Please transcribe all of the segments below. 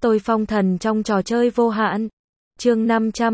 Tôi phong thần trong trò chơi vô hạn. Chương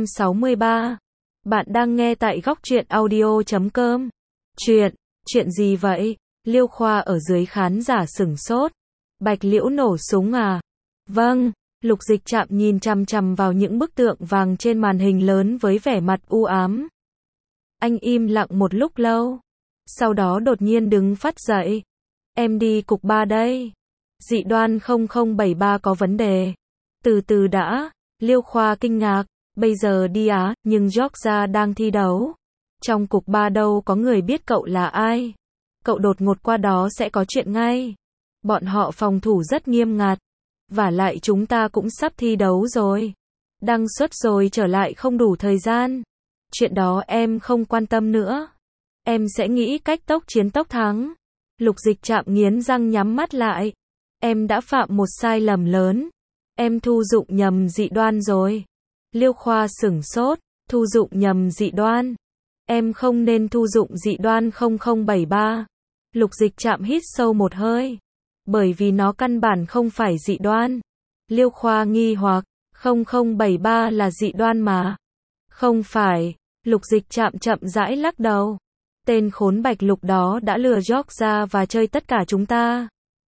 563. Bạn đang nghe tại góc truyện audio.com. Chuyện gì vậy? Liêu Khoa ở dưới khán giả sửng sốt. Bạch Liễu nổ súng à? Vâng. Lục Dịch Trạm nhìn chằm chằm vào những bức tượng vàng trên màn hình lớn với vẻ mặt u ám. Anh im lặng một lúc lâu. Sau đó đột nhiên đứng phát dậy. Em đi cục 3 đây. Dị đoan 0073 có vấn đề. Từ từ đã. Liêu Khoa kinh ngạc. Bây giờ đi á, nhưng Georgia đang thi đấu. Trong cục 3 đâu có người biết cậu là ai. Cậu đột ngột qua đó sẽ có chuyện ngay. Bọn họ phòng thủ rất nghiêm ngặt. Vả lại chúng ta cũng sắp thi đấu rồi. Đăng xuất rồi trở lại không đủ thời gian. Chuyện đó em không quan tâm nữa. Em sẽ nghĩ cách tốc chiến tốc thắng. Lục Dịch Trạm nghiến răng nhắm mắt lại. Em đã phạm một sai lầm lớn. Em thu dụng nhầm dị đoan rồi. Liêu Khoa sửng sốt. Thu dụng nhầm dị đoan. Em không nên thu dụng dị đoan 0073. Lục Dịch Trạm hít sâu một hơi. Bởi vì nó căn bản không phải dị đoan. Liêu Khoa nghi hoặc. 0073 là dị đoan mà. Không phải. Lục Dịch Trạm chậm rãi lắc đầu. Tên khốn Bạch Lục đó đã lừa Georgia và chơi tất cả chúng ta.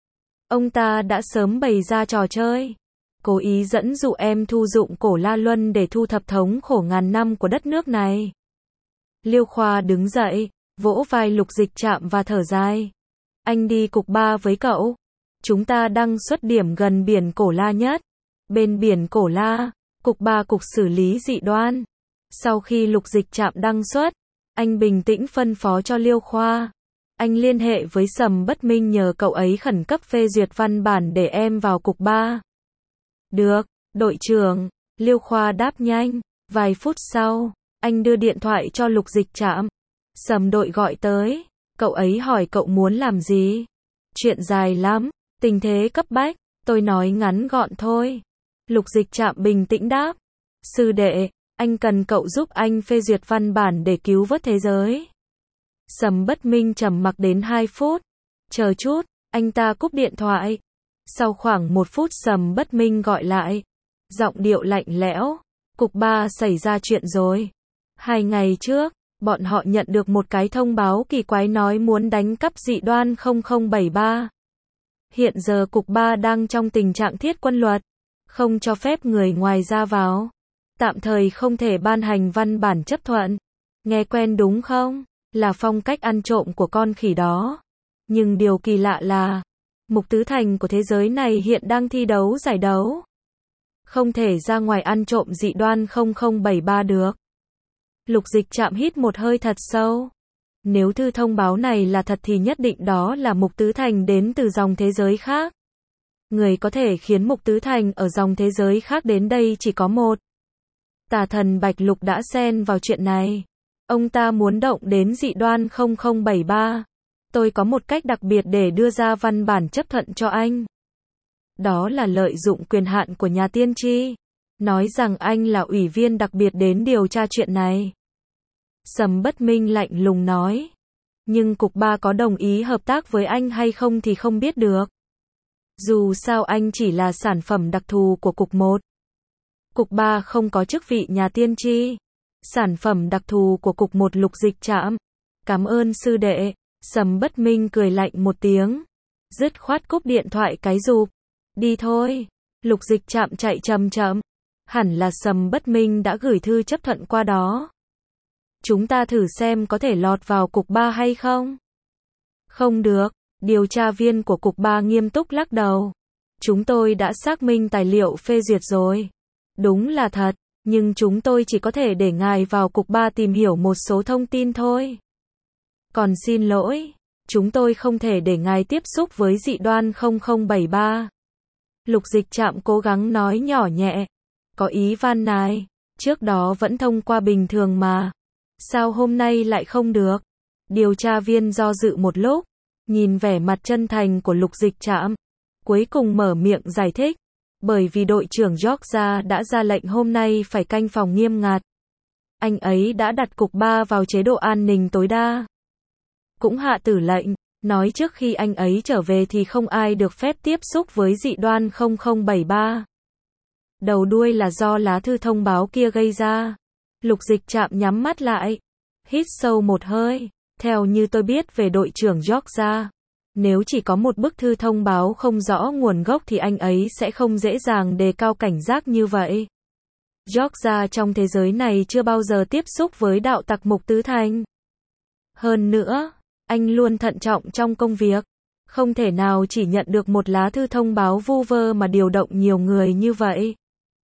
Ông ta đã sớm bày ra trò chơi. Cố ý dẫn dụ em thu dụng cổ La Luân để thu thập thống khổ ngàn năm của đất nước này. Liêu Khoa đứng dậy, vỗ vai Lục Dịch Trạm và thở dài. Anh đi cục 3 với cậu. Chúng ta đăng xuất điểm gần biển Cổ La nhất. Bên biển Cổ La, cục 3 cục xử lý dị đoan. Sau khi Lục Dịch Trạm đăng xuất, anh bình tĩnh phân phó cho Liêu Khoa. Anh liên hệ với Sầm Bất Minh nhờ cậu ấy khẩn cấp phê duyệt văn bản để em vào cục 3. Được, đội trưởng. Liêu Khoa đáp nhanh. Vài phút sau, anh đưa điện thoại cho Lục Dịch Trạm. Sầm đội gọi tới. Cậu ấy hỏi cậu muốn làm gì? Chuyện dài lắm, tình thế cấp bách. Tôi nói ngắn gọn thôi. Lục Dịch Trạm bình tĩnh đáp. Sư đệ, anh cần cậu giúp anh phê duyệt văn bản để cứu vớt thế giới. Sầm Bất Minh trầm mặc đến 2 phút. Chờ chút, anh ta cúp điện thoại. Sau khoảng 1 phút Sầm Bất Minh gọi lại. Giọng điệu lạnh lẽo. Cục 3 xảy ra chuyện rồi. 2 ngày trước, bọn họ nhận được một cái thông báo kỳ quái nói muốn đánh cắp dị đoan 0073. Hiện giờ cục 3 đang trong tình trạng thiết quân luật. Không cho phép người ngoài ra vào. Tạm thời không thể ban hành văn bản chấp thuận. Nghe quen đúng không? Là phong cách ăn trộm của con khỉ đó. Nhưng điều kỳ lạ là Mục Tứ Thành của thế giới này hiện đang thi đấu giải đấu. Không thể ra ngoài ăn trộm dị đoan 0073 được. Lục Dịch Trạm hít một hơi thật sâu. Nếu thư thông báo này là thật thì nhất định đó là Mục Tứ Thành đến từ dòng thế giới khác. Người có thể khiến Mục Tứ Thành ở dòng thế giới khác đến đây chỉ có một. Tà thần Bạch Lục đã xen vào chuyện này. Ông ta muốn động đến dị đoan 0073. Tôi có một cách đặc biệt để đưa ra văn bản chấp thuận cho anh. Đó là lợi dụng quyền hạn của nhà tiên tri. Nói rằng anh là ủy viên đặc biệt đến điều tra chuyện này. Sầm Bất Minh lạnh lùng nói. Nhưng cục 3 có đồng ý hợp tác với anh hay không thì không biết được. Dù sao anh chỉ là sản phẩm đặc thù của cục 1. Cục 3 không có chức vị nhà tiên tri. Sản phẩm đặc thù của cục 1 Lục Dịch Trạm. Cảm ơn sư đệ. Sầm Bất Minh cười lạnh một tiếng. Dứt khoát cúp điện thoại cái rụp. Đi thôi. Lục Dịch Trạm chạy chậm chậm. Hẳn là Sầm Bất Minh đã gửi thư chấp thuận qua đó. Chúng ta thử xem có thể lọt vào cục 3 hay không? Không được. Điều tra viên của cục 3 nghiêm túc lắc đầu. Chúng tôi đã xác minh tài liệu phê duyệt rồi. Đúng là thật, nhưng chúng tôi chỉ có thể để ngài vào cục 3 tìm hiểu một số thông tin thôi. Còn xin lỗi, chúng tôi không thể để ngài tiếp xúc với dị đoan 0073. Lục Dịch Trạm cố gắng nói nhỏ nhẹ. Có ý van nài, trước đó vẫn thông qua bình thường mà. Sao hôm nay lại không được? Điều tra viên do dự một lúc, nhìn vẻ mặt chân thành của Lục Dịch Trạm, cuối cùng mở miệng giải thích. Bởi vì đội trưởng Georgia đã ra lệnh hôm nay phải canh phòng nghiêm ngặt. Anh ấy đã đặt cục 3 vào chế độ an ninh tối đa. Cũng hạ tử lệnh, nói trước khi anh ấy trở về thì không ai được phép tiếp xúc với dị đoan 0073. Đầu đuôi là do lá thư thông báo kia gây ra. Lục Dịch Trạm nhắm mắt lại, hít sâu một hơi. Theo như tôi biết về đội trưởng George, nếu chỉ có một bức thư thông báo không rõ nguồn gốc thì anh ấy sẽ không dễ dàng đề cao cảnh giác như vậy. George trong thế giới này chưa bao giờ tiếp xúc với đạo tặc Mục Tứ Thành. Hơn nữa, anh luôn thận trọng trong công việc. Không thể nào chỉ nhận được một lá thư thông báo vu vơ mà điều động nhiều người như vậy.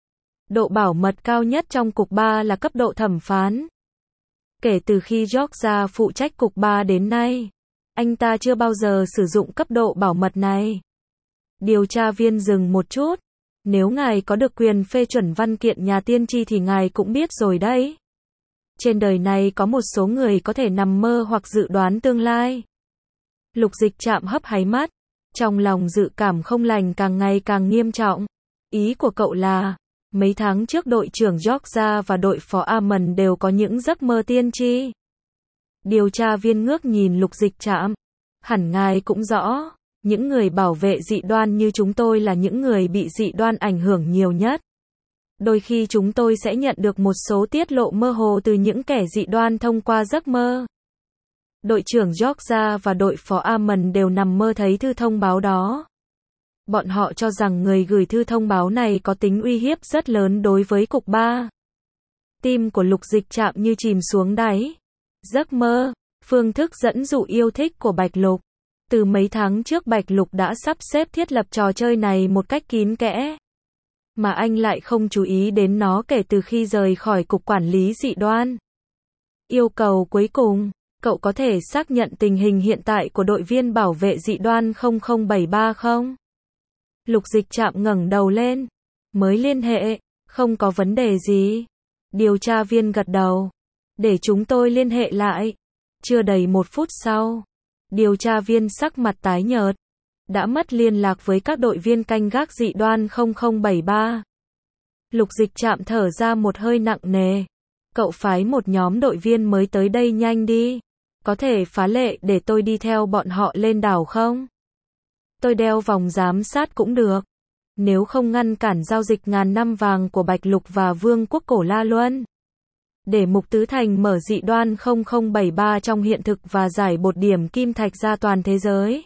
Độ bảo mật cao nhất trong cục 3 là cấp độ thẩm phán. Kể từ khi George phụ trách cục 3 đến nay, anh ta chưa bao giờ sử dụng cấp độ bảo mật này. Điều tra viên dừng một chút. Nếu ngài có được quyền phê chuẩn văn kiện nhà tiên tri thì ngài cũng biết rồi đấy. Trên đời này có một số người có thể nằm mơ hoặc dự đoán tương lai. Lục Dịch Trạm hấp háy mắt. Trong lòng dự cảm không lành càng ngày càng nghiêm trọng. Ý của cậu là, mấy tháng trước đội trưởng George và đội phó Amon đều có những giấc mơ tiên tri. Điều tra viên ngước nhìn Lục Dịch Trạm. Hẳn ngài cũng rõ, những người bảo vệ dị đoan như chúng tôi là những người bị dị đoan ảnh hưởng nhiều nhất. Đôi khi chúng tôi sẽ nhận được một số tiết lộ mơ hồ từ những kẻ dị đoan thông qua giấc mơ. Đội trưởng George và đội phó Amon đều nằm mơ thấy thư thông báo đó. Bọn họ cho rằng người gửi thư thông báo này có tính uy hiếp rất lớn đối với cục 3. Tim của Lục Dịch Trạm như chìm xuống đáy. Giấc mơ, phương thức dẫn dụ yêu thích của Bạch Lục. Từ mấy tháng trước Bạch Lục đã sắp xếp thiết lập trò chơi này một cách kín kẽ. Mà anh lại không chú ý đến nó kể từ khi rời khỏi cục quản lý dị đoan. Yêu cầu cuối cùng, cậu có thể xác nhận tình hình hiện tại của đội viên bảo vệ dị đoan 0073 không? Lục Dịch Trạm ngẩng đầu lên. Mới liên hệ, không có vấn đề gì. Điều tra viên gật đầu. Để chúng tôi liên hệ lại. Chưa đầy 1 phút sau, điều tra viên sắc mặt tái nhợt. Đã mất liên lạc với các đội viên canh gác dị đoan 0073. Lục Dịch Trạm thở ra một hơi nặng nề. Cậu phái một nhóm đội viên mới tới đây nhanh đi. Có thể phá lệ để tôi đi theo bọn họ lên đảo không? Tôi đeo vòng giám sát cũng được. Nếu không ngăn cản giao dịch ngàn năm vàng của Bạch Lục và Vương quốc Cổ La Luân. Để Mục Tứ Thành mở dị đoan 0073 trong hiện thực và giải bột điểm kim thạch ra toàn thế giới.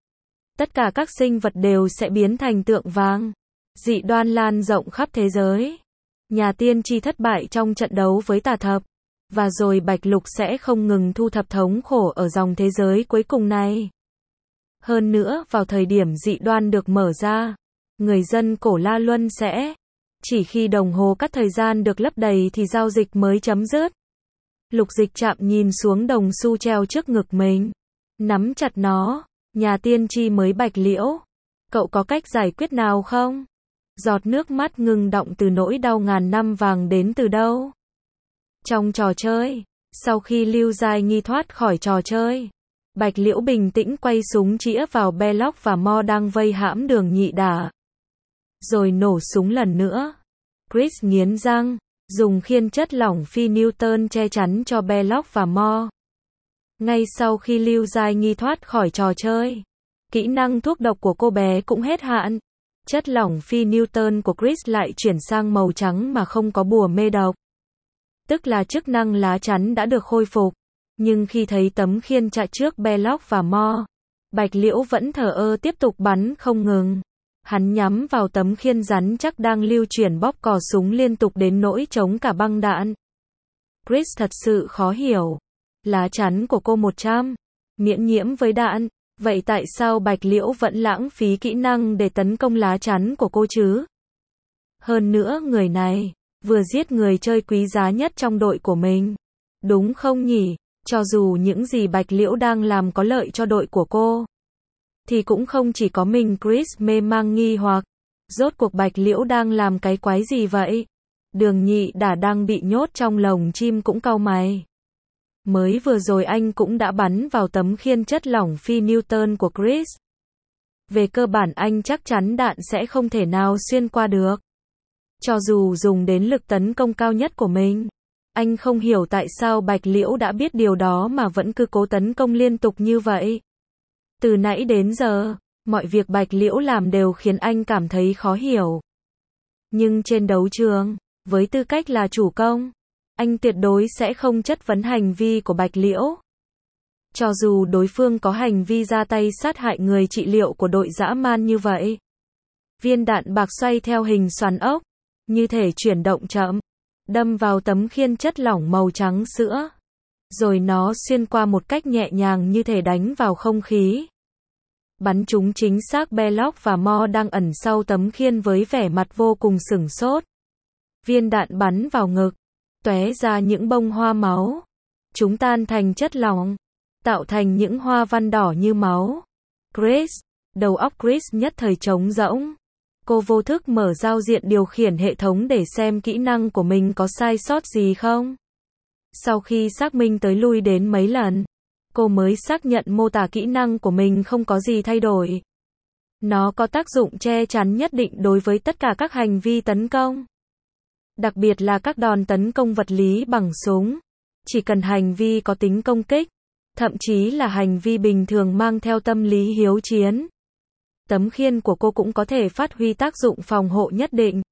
Tất cả các sinh vật đều sẽ biến thành tượng vàng. Dị đoan lan rộng khắp thế giới. Nhà tiên tri thất bại trong trận đấu với tà thập. Và rồi Bạch Lục sẽ không ngừng thu thập thống khổ ở dòng thế giới cuối cùng này. Hơn nữa, vào thời điểm dị đoan được mở ra, người dân Cổ La Luân sẽ chỉ khi đồng hồ cắt thời gian được lấp đầy thì giao dịch mới chấm dứt. Lục Dịch Trạm nhìn xuống đồng xu treo trước ngực mình, nắm chặt nó. Nhà tiên tri mới Bạch Liễu, cậu có cách giải quyết nào không? Giọt nước mắt ngừng đọng từ nỗi đau ngàn năm vàng đến từ đâu? Trong trò chơi, sau khi Lưu Giai Nghi thoát khỏi trò chơi, Bạch Liễu bình tĩnh quay súng chĩa vào Belloc và Mo đang vây hãm Đường Nhị Đả. Rồi nổ súng lần nữa. Chris nghiến răng, dùng khiên chất lỏng phi Newton che chắn cho Belloc và Mo. Ngay sau khi Lưu Giai Nghi thoát khỏi trò chơi, kỹ năng thuốc độc của cô bé cũng hết hạn. Chất lỏng phi Newton của Chris lại chuyển sang màu trắng mà không có bùa mê độc. Tức là chức năng lá chắn đã được khôi phục. Nhưng khi thấy tấm khiên chạy trước Belloc và Mo, Bạch Liễu vẫn thờ ơ tiếp tục bắn không ngừng. Hắn nhắm vào tấm khiên rắn chắc đang lưu chuyển bóp cò súng liên tục đến nỗi chống cả băng đạn. Chris thật sự khó hiểu. Lá chắn của cô 100, miễn nhiễm với đạn. Vậy tại sao Bạch Liễu vẫn lãng phí kỹ năng để tấn công lá chắn của cô chứ? Hơn nữa người này vừa giết người chơi quý giá nhất trong đội của mình. Đúng không nhỉ? Cho dù những gì Bạch Liễu đang làm có lợi cho đội của cô, thì cũng không chỉ có mình Chris mê mang nghi hoặc. Rốt cuộc Bạch Liễu đang làm cái quái gì vậy? Đường Nhị Đả đang bị nhốt trong lồng chim cũng cau mày. Mới vừa rồi anh cũng đã bắn vào tấm khiên chất lỏng phi Newton của Chris. Về cơ bản anh chắc chắn đạn sẽ không thể nào xuyên qua được. Cho dù dùng đến lực tấn công cao nhất của mình. Anh không hiểu tại sao Bạch Liễu đã biết điều đó mà vẫn cứ cố tấn công liên tục như vậy. Từ nãy đến giờ, mọi việc Bạch Liễu làm đều khiến anh cảm thấy khó hiểu. Nhưng trên đấu trường, với tư cách là chủ công, anh tuyệt đối sẽ không chất vấn hành vi của Bạch Liễu. Cho dù đối phương có hành vi ra tay sát hại người trị liệu của đội dã man như vậy. Viên đạn bạc xoay theo hình xoắn ốc, như thể chuyển động chậm, đâm vào tấm khiên chất lỏng màu trắng sữa. Rồi nó xuyên qua một cách nhẹ nhàng như thể đánh vào không khí. Bắn trúng chính xác Belloc và Mo đang ẩn sau tấm khiên với vẻ mặt vô cùng sửng sốt. Viên đạn bắn vào ngực, tóe ra những bông hoa máu. Chúng tan thành chất lỏng, tạo thành những hoa văn đỏ như máu. Chris, đầu óc Chris nhất thời trống rỗng. Cô vô thức mở giao diện điều khiển hệ thống để xem kỹ năng của mình có sai sót gì không. Sau khi xác minh tới lui đến mấy lần, cô mới xác nhận mô tả kỹ năng của mình không có gì thay đổi. Nó có tác dụng che chắn nhất định đối với tất cả các hành vi tấn công. Đặc biệt là các đòn tấn công vật lý bằng súng. Chỉ cần hành vi có tính công kích, thậm chí là hành vi bình thường mang theo tâm lý hiếu chiến. Tấm khiên của cô cũng có thể phát huy tác dụng phòng hộ nhất định.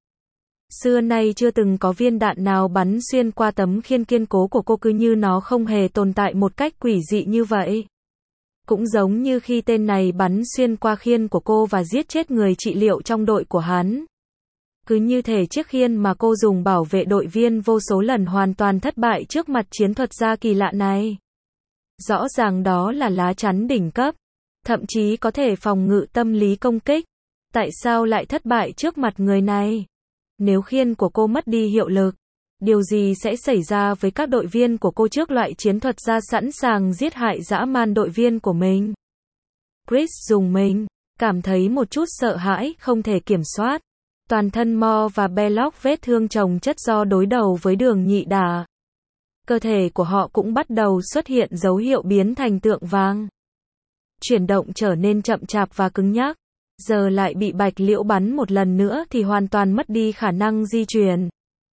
Xưa nay chưa từng có viên đạn nào bắn xuyên qua tấm khiên kiên cố của cô, cứ như nó không hề tồn tại một cách quỷ dị như vậy. Cũng giống như khi tên này bắn xuyên qua khiên của cô và giết chết người trị liệu trong đội của hắn. Cứ như thể chiếc khiên mà cô dùng bảo vệ đội viên vô số lần hoàn toàn thất bại trước mặt chiến thuật gia kỳ lạ này. Rõ ràng đó là lá chắn đỉnh cấp, thậm chí có thể phòng ngự tâm lý công kích. Tại sao lại thất bại trước mặt người này? Nếu khiên của cô mất đi hiệu lực, điều gì sẽ xảy ra với các đội viên của cô trước loại chiến thuật gia sẵn sàng giết hại dã man đội viên của mình? Chris rùng mình, cảm thấy một chút sợ hãi không thể kiểm soát. Toàn thân Mo và Belloc vết thương chồng chất do đối đầu với Đường Nhị Đà. Cơ thể của họ cũng bắt đầu xuất hiện dấu hiệu biến thành tượng vàng. Chuyển động trở nên chậm chạp và cứng nhắc. Giờ lại bị Bạch Liễu bắn một lần nữa thì hoàn toàn mất đi khả năng di chuyển.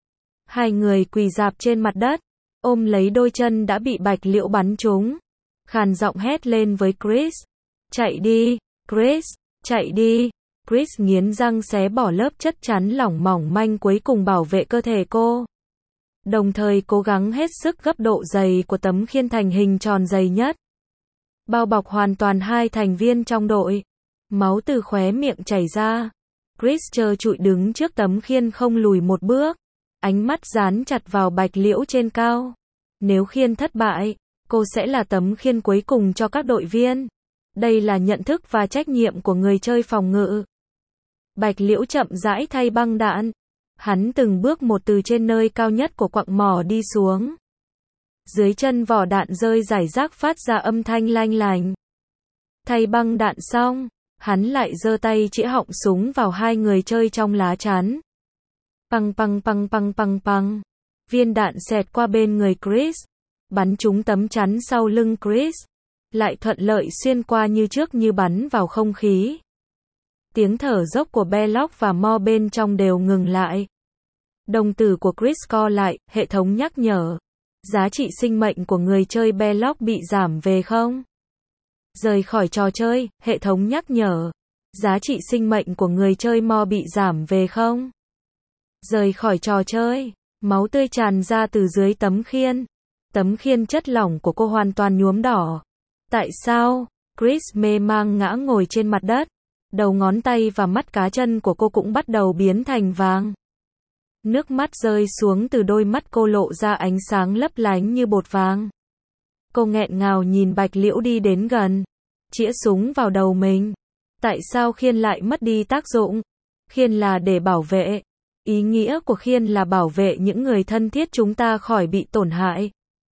Hai người quỳ rạp trên mặt đất, ôm lấy đôi chân đã bị Bạch Liễu bắn trúng. Khàn giọng hét lên với Chris. Chạy đi, Chris, chạy đi. Chris nghiến răng xé bỏ lớp chất chắn lỏng mỏng manh cuối cùng bảo vệ cơ thể cô. Đồng thời cố gắng hết sức gấp độ dày của tấm khiên thành hình tròn dày nhất. Bao bọc hoàn toàn hai thành viên trong đội. Máu từ khóe miệng chảy ra. Chris trơ trụi đứng trước tấm khiên không lùi một bước. Ánh mắt dán chặt vào Bạch Liễu trên cao. Nếu khiên thất bại, cô sẽ là tấm khiên cuối cùng cho các đội viên. Đây là nhận thức và trách nhiệm của người chơi phòng ngự. Bạch Liễu chậm rãi thay băng đạn. Hắn từng bước một từ trên nơi cao nhất của quặng mỏ đi xuống. Dưới chân vỏ đạn rơi rải rác phát ra âm thanh lanh lành. Thay băng đạn xong, hắn lại giơ tay chĩa họng súng vào hai người chơi trong lá chắn. Păng păng păng păng păng păng. Viên đạn xẹt qua bên người Chris, bắn trúng tấm chắn sau lưng Chris, lại thuận lợi xuyên qua như trước như bắn vào không khí. Tiếng thở dốc của Belloc và Mo bên trong đều ngừng lại. Đồng tử của Chris co lại, hệ thống nhắc nhở. Giá trị sinh mệnh của người chơi Belloc bị giảm về không? Rời khỏi trò chơi, hệ thống nhắc nhở. Giá trị sinh mệnh của người chơi Mo bị giảm về không? Rời khỏi trò chơi, máu tươi tràn ra từ dưới tấm khiên. Tấm khiên chất lỏng của cô hoàn toàn nhuốm đỏ. Tại sao? Chris mê mang ngã ngồi trên mặt đất. Đầu ngón tay và mắt cá chân của cô cũng bắt đầu biến thành vàng. Nước mắt rơi xuống từ đôi mắt cô lộ ra ánh sáng lấp lánh như bột vàng. Cô nghẹn ngào nhìn Bạch Liễu đi đến gần, chĩa súng vào đầu mình. Tại sao khiên lại mất đi tác dụng? Khiên là để bảo vệ. Ý nghĩa của khiên là bảo vệ những người thân thiết chúng ta khỏi bị tổn hại.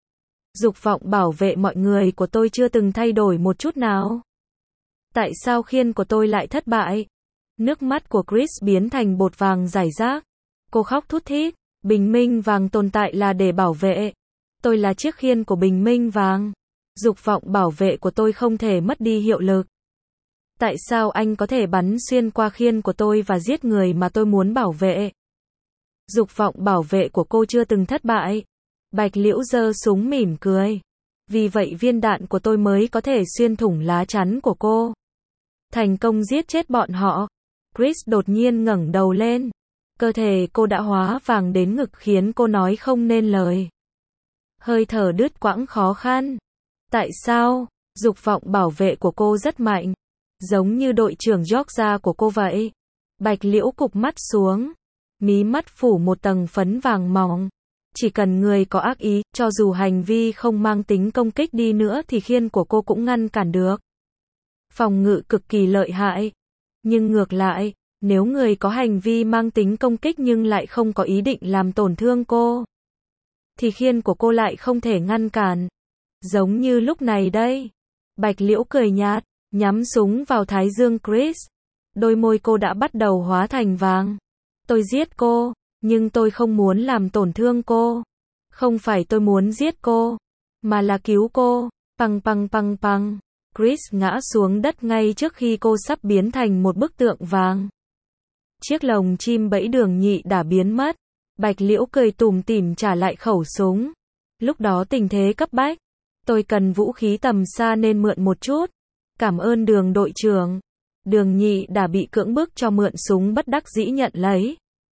Dục vọng bảo vệ mọi người của tôi chưa từng thay đổi một chút nào. Tại sao khiên của tôi lại thất bại? Nước mắt của Chris biến thành bột vàng rải rác. Cô khóc thút thít. Bình minh vàng tồn tại là để bảo vệ. Tôi là chiếc khiên của bình minh vàng. Dục vọng bảo vệ của tôi không thể mất đi hiệu lực. Tại sao anh có thể bắn xuyên qua khiên của tôi và giết người mà tôi muốn bảo vệ? Dục vọng bảo vệ của cô chưa từng thất bại. Bạch Liễu giơ súng mỉm cười. Vì vậy viên đạn của tôi mới có thể xuyên thủng lá chắn của cô. Thành công giết chết bọn họ. Chris đột nhiên ngẩng đầu lên. Cơ thể cô đã hóa vàng đến ngực khiến cô nói không nên lời. Hơi thở đứt quãng khó khăn. Tại sao? Dục vọng bảo vệ của cô rất mạnh. Giống như đội trưởng Georgia của cô vậy. Bạch Liễu cụp mắt xuống. Mí mắt phủ một tầng phấn vàng mỏng. Chỉ cần người có ác ý, cho dù hành vi không mang tính công kích đi nữa thì khiên của cô cũng ngăn cản được. Phòng ngự cực kỳ lợi hại. Nhưng ngược lại, nếu người có hành vi mang tính công kích nhưng lại không có ý định làm tổn thương cô, thì khiên của cô lại không thể ngăn cản. Giống như lúc này đây. Bạch Liễu cười nhạt, nhắm súng vào thái dương Chris. Đôi môi cô đã bắt đầu hóa thành vàng. Tôi giết cô, nhưng tôi không muốn làm tổn thương cô. Không phải tôi muốn giết cô, mà là cứu cô. Păng păng păng păng. Chris ngã xuống đất ngay trước khi cô sắp biến thành một bức tượng vàng. Chiếc lồng chim bẫy Đường Nhị đã biến mất. Bạch Liễu cười tủm tỉm trả lại khẩu súng. Lúc đó tình thế cấp bách. Tôi cần vũ khí tầm xa nên mượn một chút. Cảm ơn Đường đội trưởng. Đường Nhị đã bị cưỡng bức cho mượn súng bất đắc dĩ nhận lấy.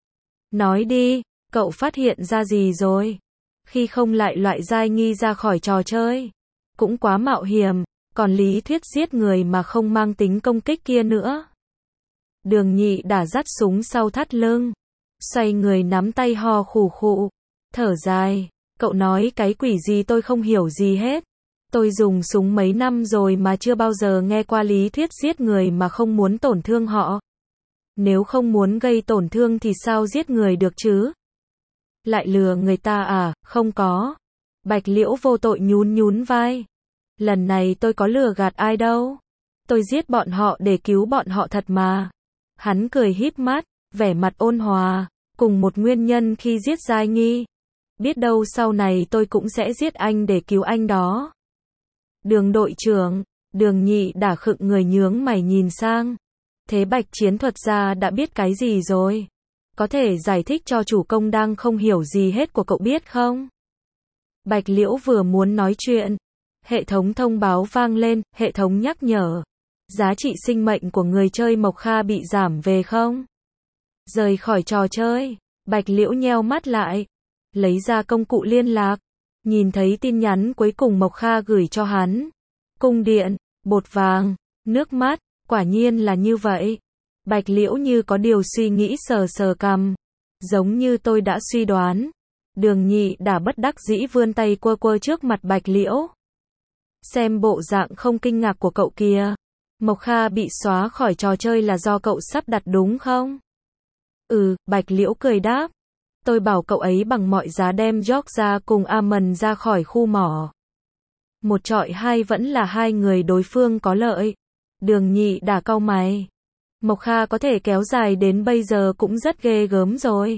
Nói đi, cậu phát hiện ra gì rồi? Khi không lại loại giai nghi ra khỏi trò chơi. Cũng quá mạo hiểm, còn lý thuyết giết người mà không mang tính công kích kia nữa. Đường Nhị đã dắt súng sau thắt lưng. Xoay người nắm tay ho khù khụ. Thở dài. Cậu nói cái quỷ gì tôi không hiểu gì hết. Tôi dùng súng mấy năm rồi mà chưa bao giờ nghe qua lý thuyết giết người mà không muốn tổn thương họ. Nếu không muốn gây tổn thương thì sao giết người được chứ? Lại lừa người ta à? Không có. Bạch Liễu vô tội nhún vai. Lần này tôi có lừa gạt ai đâu. Tôi giết bọn họ để cứu bọn họ thật mà. Hắn cười híp mắt, vẻ mặt ôn hòa. Cùng một nguyên nhân khi giết giai nghi. Biết đâu sau này tôi cũng sẽ giết anh để cứu anh đó. Đường đội trưởng. Đường Nhị đã khựng người nhướng mày nhìn sang. Thế Bạch chiến thuật gia đã biết cái gì rồi? Có thể giải thích cho chủ công đang không hiểu gì hết của cậu biết không? Bạch Liễu vừa muốn nói chuyện. Hệ thống thông báo vang lên, hệ thống nhắc nhở. Giá trị sinh mệnh của người chơi Mộc Kha bị giảm về không? Rời khỏi trò chơi. Bạch Liễu nheo mắt lại. Lấy ra công cụ liên lạc. Nhìn thấy tin nhắn cuối cùng Mộc Kha gửi cho hắn. Cung điện, bột vàng, nước mắt. Quả nhiên là như vậy. Bạch Liễu như có điều suy nghĩ sờ cằm. Giống như tôi đã suy đoán. Đường Nhị đã bất đắc dĩ vươn tay quơ trước mặt Bạch Liễu. Xem bộ dạng không kinh ngạc của cậu kìa. Mộc Kha bị xóa khỏi trò chơi là do cậu sắp đặt đúng không? Bạch Liễu cười đáp. Tôi bảo cậu ấy bằng mọi giá đem Georgia cùng Amon ra khỏi khu mỏ. Một chọi hai vẫn là hai người đối phương có lợi. Đường Nhị đã cau mày. Mộc Kha có thể kéo dài đến bây giờ cũng rất ghê gớm rồi.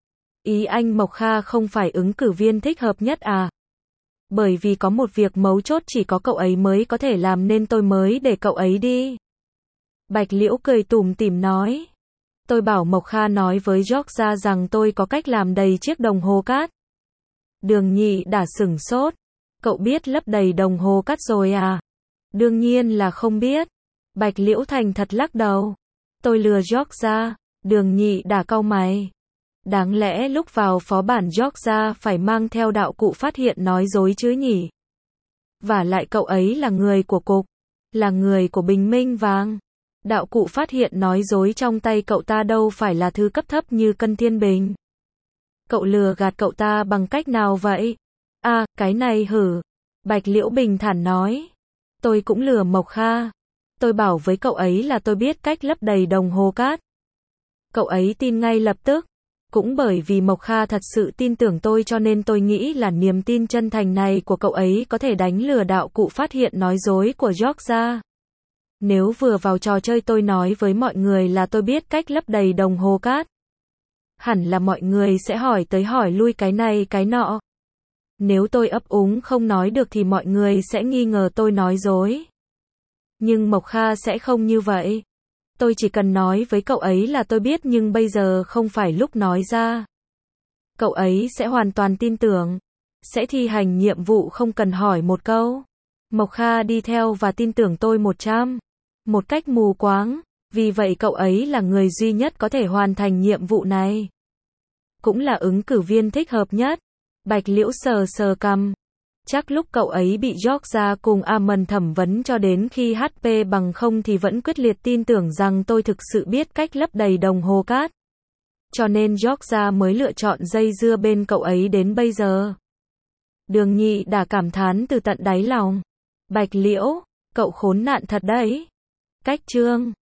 Ý anh Mộc Kha không phải ứng cử viên thích hợp nhất à? Bởi vì có một việc mấu chốt chỉ có cậu ấy mới có thể làm nên tôi mới để cậu ấy đi. Bạch Liễu cười tủm tỉm nói. Tôi bảo Mộc Kha nói với Georgia rằng tôi có cách làm đầy chiếc đồng hồ cát. Đường Nhị đã sửng sốt. Cậu biết lấp đầy đồng hồ cát rồi à? Đương nhiên là không biết. Bạch Liễu thành thật lắc đầu. Tôi lừa Georgia. Đường Nhị đã cau mày. Đáng lẽ lúc vào phó bản Georgia phải mang theo đạo cụ phát hiện nói dối chứ nhỉ? Và lại cậu ấy là người của cục. Là người của Bình Minh Vàng. Đạo cụ phát hiện nói dối trong tay cậu ta đâu phải là thứ cấp thấp như cân thiên bình. Cậu lừa gạt cậu ta bằng cách nào vậy? Cái này hử. Bạch Liễu bình thản nói. Tôi cũng lừa Mộc Kha. Tôi bảo với cậu ấy là tôi biết cách lấp đầy đồng hồ cát. Cậu ấy tin ngay lập tức. Cũng bởi vì Mộc Kha thật sự tin tưởng tôi cho nên tôi nghĩ là niềm tin chân thành này của cậu ấy có thể đánh lừa đạo cụ phát hiện nói dối của Georgia. Nếu vừa vào trò chơi tôi nói với mọi người là tôi biết cách lấp đầy đồng hồ cát. Hẳn là mọi người sẽ hỏi tới hỏi lui cái này cái nọ. Nếu tôi ấp úng không nói được thì mọi người sẽ nghi ngờ tôi nói dối. Nhưng Mộc Kha sẽ không như vậy. Tôi chỉ cần nói với cậu ấy là tôi biết nhưng bây giờ không phải lúc nói ra. Cậu ấy sẽ hoàn toàn tin tưởng. Sẽ thi hành nhiệm vụ không cần hỏi một câu. Mộc Kha đi theo và tin tưởng tôi 100. Một cách mù quáng. Vì vậy cậu ấy là người duy nhất có thể hoàn thành nhiệm vụ này. cũng là ứng cử viên thích hợp nhất. Bạch Liễu sờ sờ cằm. Chắc lúc cậu ấy bị Georgia cùng Amon thẩm vấn cho đến khi HP bằng không thì vẫn quyết liệt tin tưởng rằng tôi thực sự biết cách lấp đầy đồng hồ cát. Cho nên Georgia mới lựa chọn dây dưa bên cậu ấy đến bây giờ. Đường Nhị đã cảm thán từ tận đáy lòng. Bạch Liễu, cậu khốn nạn thật đấy. Cách chương